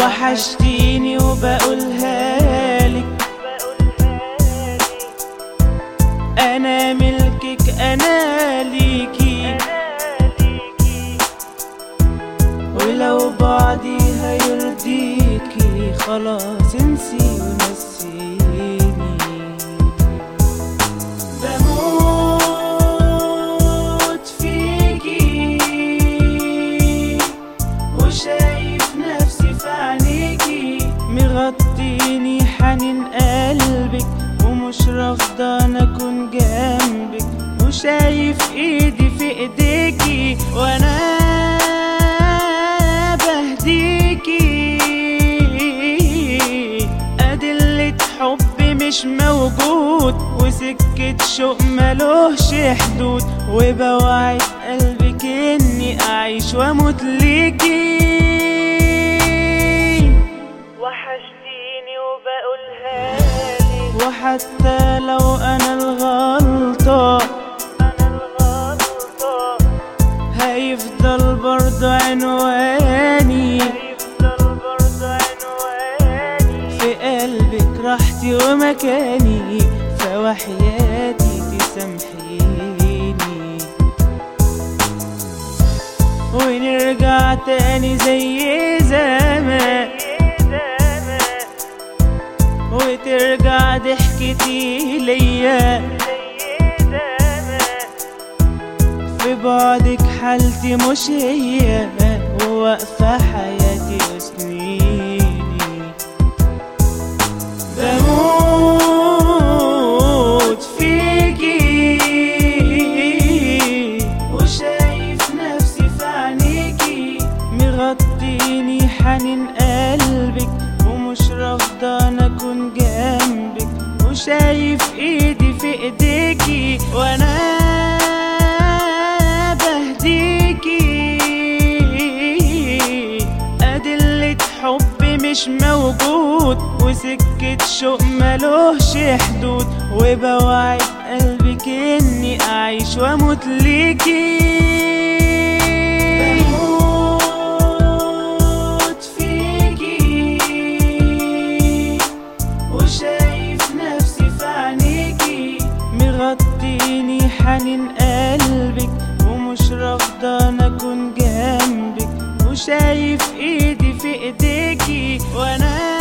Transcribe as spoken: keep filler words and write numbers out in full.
وحشتيني وبقولها لك، انا ملكك انا ليكي، ولو بعدي هيرضيكي خلاص انسي ونسيني. بموت فيكي وشايف نفسي في عينيكي، مغطيني حنين قلبك ومش رافضة انا اكون جنبك، وشايف ايدي في ايديكي وانا بهديكي. أدلة حب مش موجود وسكة شوق ملوش حدود، وبوعد قلبك اني اعيش واموت ليكي. وحشتيني وبقولها لك، وحتى لو انا الغلطة انا الغلطة هيفضل برضه عنواني، هيفضل برضه عنواني في قلبك راحتي ومكاني، فوحياتي تسامحيني ونرجع تاني زي زمان، وترجع ضحكتي ليا، في بعدك حالتي مش هي، وواقفة حياتي وسنيني. بموت فيكي وشايف نفسي في عينيكي، مغطيني حنين قلبك ومش رافضة انا اكون جنبك، وشايف ايدي في ايديكي وانا بهديكي. أدلة حب مش موجود وسكة شوق ملوش حدود، وبوعد قلبك اني اعيش واموت ليكي. بموت فيكي وشايف نفسي في عينيكي، مغطيني حنين قلبك ومش رافضة انا اكون جنبك، وشايف ايدي في ايديكي وانا